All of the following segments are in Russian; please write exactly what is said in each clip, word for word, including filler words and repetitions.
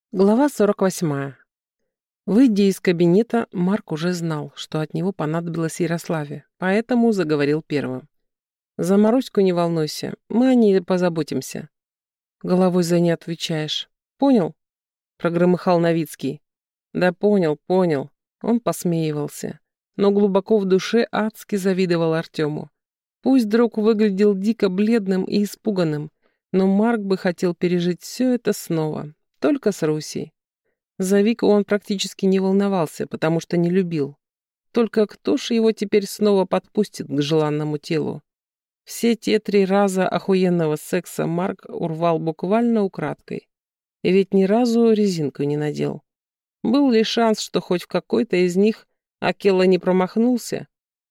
Глава сорок восьмая. Выйдя из кабинета, Марк уже знал, что от него понадобилось Ярославе, поэтому заговорил первым. «За Маруську не волнуйся, мы о ней позаботимся». «Головой за не отвечаешь. Понял?» — прогромыхал Новицкий. «Да понял, понял». Он посмеивался, но глубоко в душе адски завидовал Артему. Пусть друг выглядел дико бледным и испуганным, но Марк бы хотел пережить все это снова, только с Русей. За Вику он практически не волновался, потому что не любил. Только кто ж его теперь снова подпустит к желанному телу? Все те три раза охуенного секса Марк урвал буквально украдкой. И ведь ни разу резинку не надел. Был ли шанс, что хоть в какой-то из них Акела не промахнулся?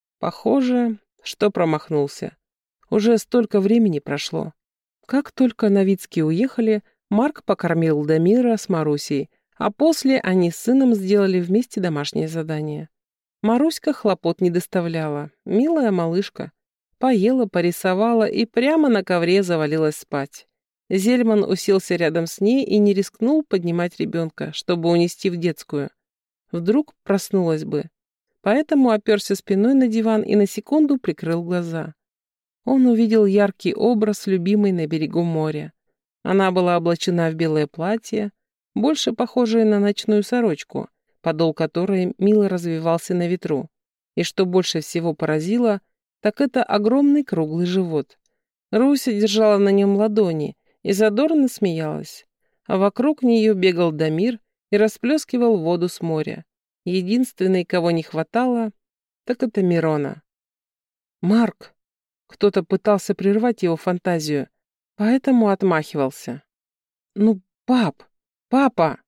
Похоже, что промахнулся. Уже столько времени прошло. Как только Новицкие уехали, Марк покормил Дамира с Марусей, а после они с сыном сделали вместе домашнее задание. Маруська хлопот не доставляла, милая малышка. Поела, порисовала и прямо на ковре завалилась спать. Зельман уселся рядом с ней и не рискнул поднимать ребенка, чтобы унести в детскую. Вдруг проснулась бы. Поэтому оперся спиной на диван и на секунду прикрыл глаза. Он увидел яркий образ любимой на берегу моря. Она была облачена в белое платье, больше похожее на ночную сорочку, подол которой мило развивался на ветру. И что больше всего поразило, так это огромный круглый живот. Руся держала на нем ладони и задорно смеялась, а вокруг нее бегал Дамир и расплескивал воду с моря. Единственный, кого не хватало, так это Мирона. «Марк!» Кто-то пытался прервать его фантазию, поэтому отмахивался. «Ну, пап! Папа!»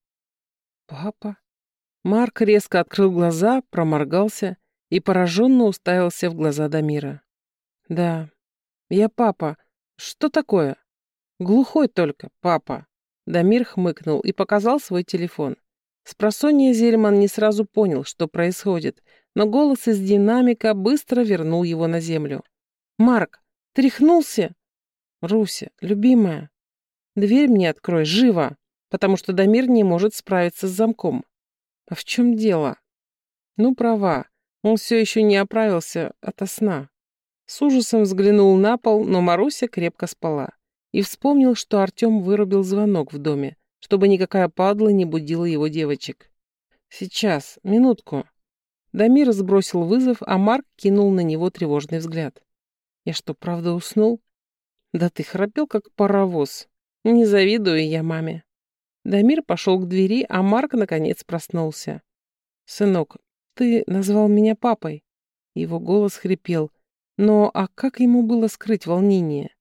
«Папа?» Марк резко открыл глаза, проморгался и пораженно уставился в глаза Дамира. «Да, я папа. Что такое?» «Глухой только, папа». Дамир хмыкнул и показал свой телефон. Спросонья Зельман не сразу понял, что происходит, но голос из динамика быстро вернул его на землю. «Марк, тряхнулся?» «Руся, любимая, дверь мне открой, живо, потому что Дамир не может справиться с замком». «А в чем дело?» «Ну, права, он все еще не оправился ото сна». С ужасом взглянул на пол, но Маруся крепко спала. И вспомнил, что Артем вырубил звонок в доме, чтобы никакая падла не будила его девочек. «Сейчас, минутку». Дамир сбросил вызов, а Марк кинул на него тревожный взгляд. «Я что, правда уснул?» «Да ты храпел, как паровоз. Не завидую я маме». Дамир пошел к двери, а Марк наконец проснулся. «Сынок, ты назвал меня папой?» Его голос хрипел. Но а как ему было скрыть волнение?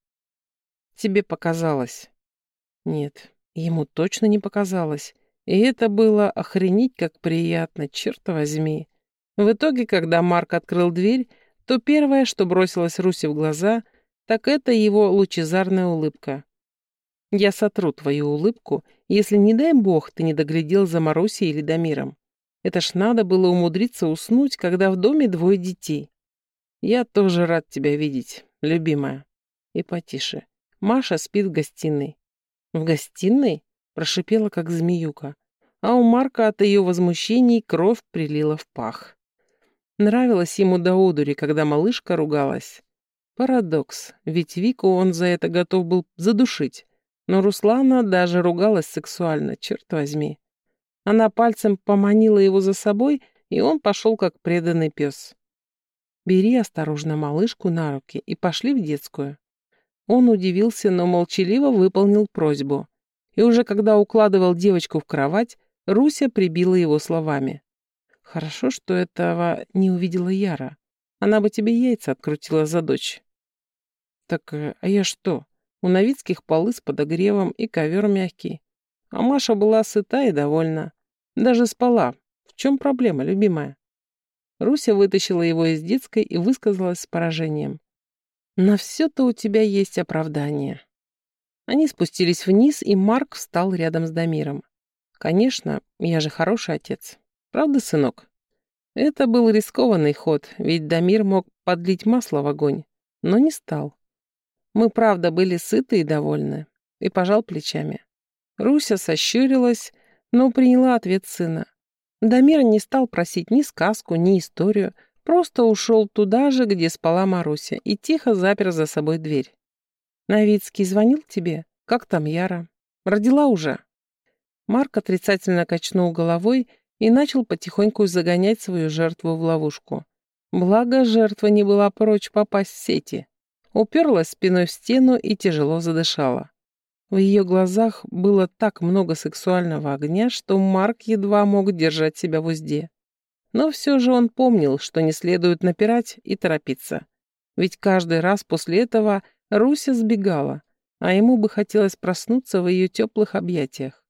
«Тебе показалось». Нет, ему точно не показалось. И это было охренеть как приятно, черт возьми. В итоге, когда Марк открыл дверь, то первое, что бросилось Русе в глаза, так это его лучезарная улыбка. «Я сотру твою улыбку, если, не дай бог, ты не доглядел за Марусей или Дамиром. Это ж надо было умудриться уснуть, когда в доме двое детей. Я тоже рад тебя видеть, любимая». И потише. Маша спит в гостиной. «В гостиной?» — прошипела, как змеюка. А у Марка от ее возмущений кровь прилила в пах. Нравилось ему до одури, когда малышка ругалась. Парадокс, ведь Вику он за это готов был задушить. Но Руслана даже ругалась сексуально, черт возьми. Она пальцем поманила его за собой, и он пошел как преданный пес. «Бери осторожно малышку на руки и пошли в детскую». Он удивился, но молчаливо выполнил просьбу. И уже когда укладывал девочку в кровать, Руся прибила его словами. «Хорошо, что этого не увидела Яра. Она бы тебе яйца открутила за дочь». «Так, а я что? У Новицких полы с подогревом и ковер мягкий. А Маша была сыта и довольна. Даже спала. В чем проблема, любимая?» Руся вытащила его из детской и высказалась с поражением. «На все-то у тебя есть оправдание». Они спустились вниз, и Марк встал рядом с Дамиром. «Конечно, я же хороший отец. Правда, сынок?» Это был рискованный ход, ведь Дамир мог подлить масло в огонь, но не стал. Мы, правда, были сыты и довольны, и пожал плечами. Руся сощурилась, но приняла ответ сына. Дамир не стал просить ни сказку, ни историю, просто ушел туда же, где спала Маруся, и тихо запер за собой дверь. «Новицкий звонил тебе? Как там Яра? Родила уже?» Марк отрицательно качнул головой и начал потихоньку загонять свою жертву в ловушку. Благо, жертва не была прочь попасть в сети. Уперлась спиной в стену и тяжело задышала. В ее глазах было так много сексуального огня, что Марк едва мог держать себя в узде. Но все же он помнил, что не следует напирать и торопиться. Ведь каждый раз после этого Руся сбегала, а ему бы хотелось проснуться в ее теплых объятиях.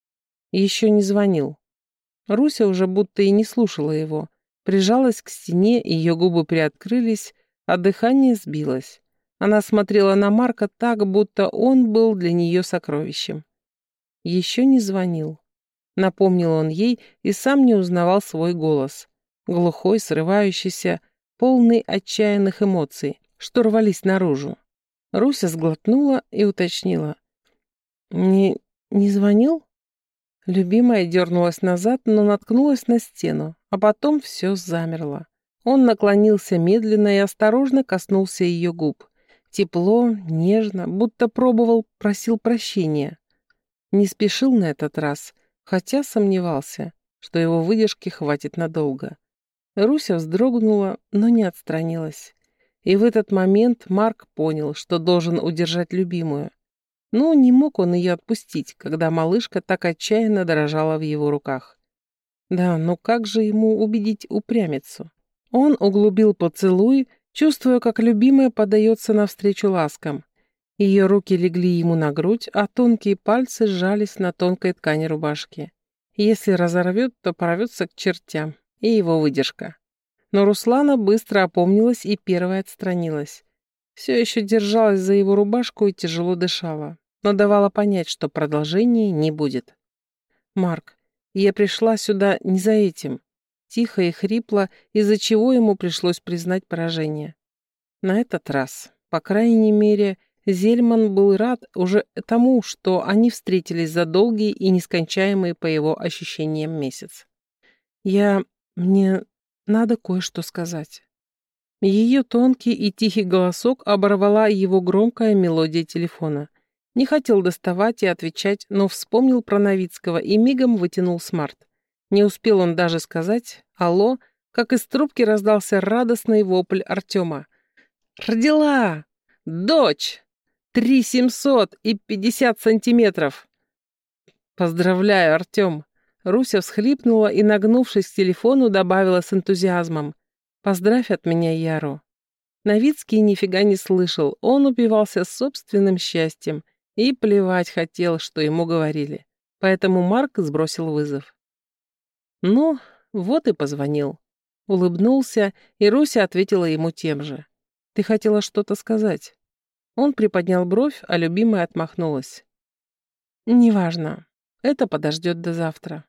Еще не звонил. Руся уже будто и не слушала его. Прижалась к стене, ее губы приоткрылись, а дыхание сбилось. Она смотрела на Марка так, будто он был для нее сокровищем. Еще не звонил. Напомнил он ей и сам не узнавал свой голос. Глухой, срывающийся, полный отчаянных эмоций, что рвались наружу. Руся сглотнула и уточнила. «Не... не звонил?» Любимая дернулась назад, но наткнулась на стену, а потом все замерло. Он наклонился медленно и осторожно коснулся ее губ. Тепло, нежно, будто пробовал, просил прощения. Не спешил на этот раз, хотя сомневался, что его выдержки хватит надолго. Руся вздрогнула, но не отстранилась. И в этот момент Марк понял, что должен удержать любимую. Но не мог он ее отпустить, когда малышка так отчаянно дрожала в его руках. Да, но как же ему убедить упрямицу? Он углубил поцелуй, чувствуя, как любимая подается навстречу ласкам. Ее руки легли ему на грудь, а тонкие пальцы сжались на тонкой ткани рубашки. Если разорвет, то порвется к чертям. И его выдержка. Но Руслана быстро опомнилась и первая отстранилась. Все еще держалась за его рубашку и тяжело дышала, но давала понять, что продолжения не будет. «Марк, я пришла сюда не за этим», тихо и хрипло, из-за чего ему пришлось признать поражение. На этот раз, по крайней мере, Зельман был рад уже тому, что они встретились за долгий и нескончаемый по его ощущениям месяц. «Я... мне надо кое-что сказать». Ее тонкий и тихий голосок оборвала его громкая мелодия телефона. Не хотел доставать и отвечать, но вспомнил про Новицкого и мигом вытянул смарт. Не успел он даже сказать «Алло», как из трубки раздался радостный вопль Артема. «Родила! Дочь! Три семьсот и пятьдесят сантиметров!» «Поздравляю, Артем!» Руся всхлипнула и, нагнувшись к телефону, добавила с энтузиазмом. «Поздравь от меня Яру». Новицкий нифига не слышал, он упивался собственным счастьем и плевать хотел, что ему говорили. Поэтому Марк сбросил вызов. «Ну, вот и позвонил». Улыбнулся, и Руся ответила ему тем же. «Ты хотела что-то сказать?» Он приподнял бровь, а любимая отмахнулась. «Неважно. Это подождет до завтра».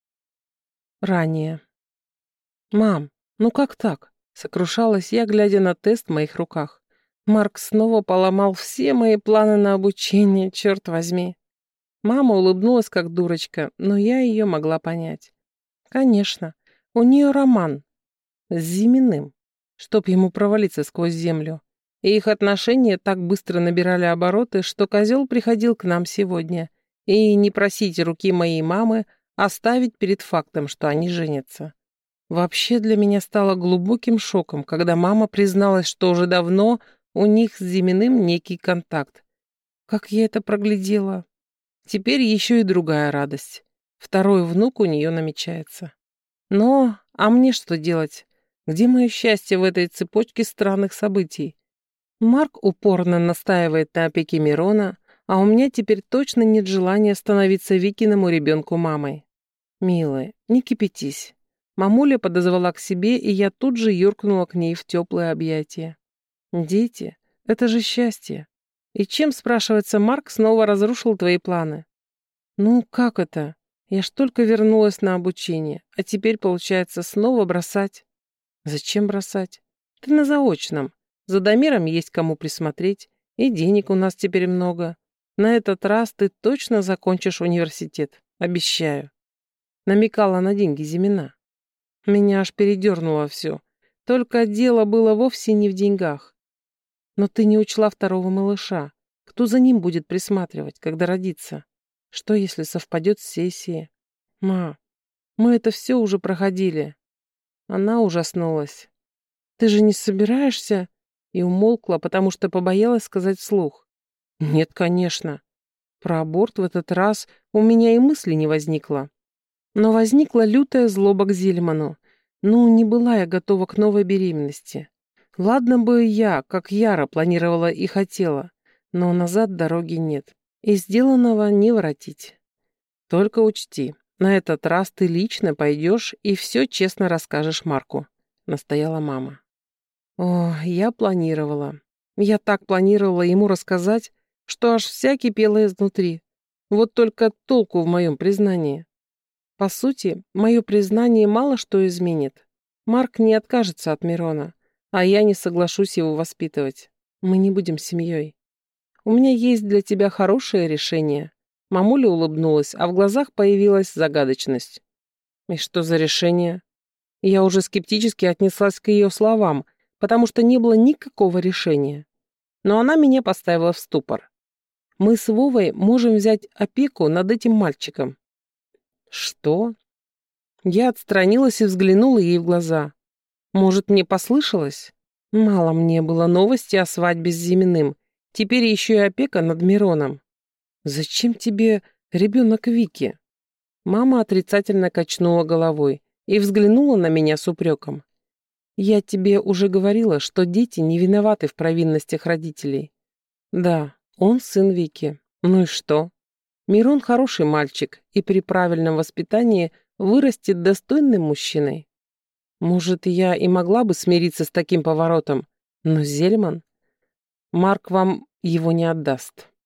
Ранее. «Мам, ну как так?» — сокрушалась я, глядя на тест в моих руках. Марк снова поломал все мои планы на обучение, черт возьми. Мама улыбнулась как дурочка, но я ее могла понять. Конечно, у нее роман с Зиминым, чтоб ему провалиться сквозь землю. И их отношения так быстро набирали обороты, что козел приходил к нам сегодня. И не просить руки моей мамы, а ставить перед фактом, что они женятся. Вообще для меня стало глубоким шоком, когда мама призналась, что уже давно у них с Зиминым некий контакт. Как я это проглядела. Теперь еще и другая радость. Второй внук у нее намечается. Но, а мне что делать? Где мое счастье в этой цепочке странных событий? Марк упорно настаивает на опеке Мирона, а у меня теперь точно нет желания становиться Викиному ребенку мамой. Милая, не кипятись. Мамуля подозвала к себе, и я тут же юркнула к ней в теплые объятия. Дети, это же счастье. И чем, спрашивается, Марк снова разрушил твои планы? Ну, как это? Я ж только вернулась на обучение, а теперь, получается, снова бросать. Зачем бросать? Ты на заочном. За Дамиром есть кому присмотреть, и денег у нас теперь много. На этот раз ты точно закончишь университет, обещаю. намекала на деньги Зимина. Меня аж передернуло все. Только дело было вовсе не в деньгах. Но ты не учла второго малыша. Кто за ним будет присматривать, когда родится? Что, если совпадет с сессией? Ма, мы это все уже проходили. Она ужаснулась. Ты же не собираешься? И умолкла, потому что побоялась сказать вслух. Нет, конечно. Про аборт в этот раз у меня и мысли не возникло. Но возникла лютая злоба к Зильману. Ну, не была я готова к новой беременности. Ладно бы я, как Яра, планировала и хотела, но назад дороги нет. И сделанного не воротить. Только учти, на этот раз ты лично пойдешь и все честно расскажешь Марку, настояла мама. О, я планировала. Я так планировала ему рассказать, что аж вся кипела изнутри. Вот только толку в моем признании. По сути, мое признание мало что изменит. Марк не откажется от Мирона, а я не соглашусь его воспитывать. Мы не будем семьей. У меня есть для тебя хорошее решение. Мамуля улыбнулась, а в глазах появилась загадочность. И что за решение? Я уже скептически отнеслась к ее словам, потому что не было никакого решения. Но она меня поставила в ступор. Мы с Вовой можем взять опеку над этим мальчиком. Что? Я отстранилась и взглянула ей в глаза. Может, мне послышалось? Мало мне было новости о свадьбе с Зиминым. Теперь еще и опека над Мироном. Зачем тебе ребенок Вики? Мама отрицательно качнула головой и взглянула на меня с упреком. Я тебе уже говорила, что дети не виноваты в провинностях родителей. Да, он сын Вики. Ну и что? Мирон хороший мальчик и при правильном воспитании вырастет достойным мужчиной. Может, я и могла бы смириться с таким поворотом, но Зельман... Марк вам его не отдаст.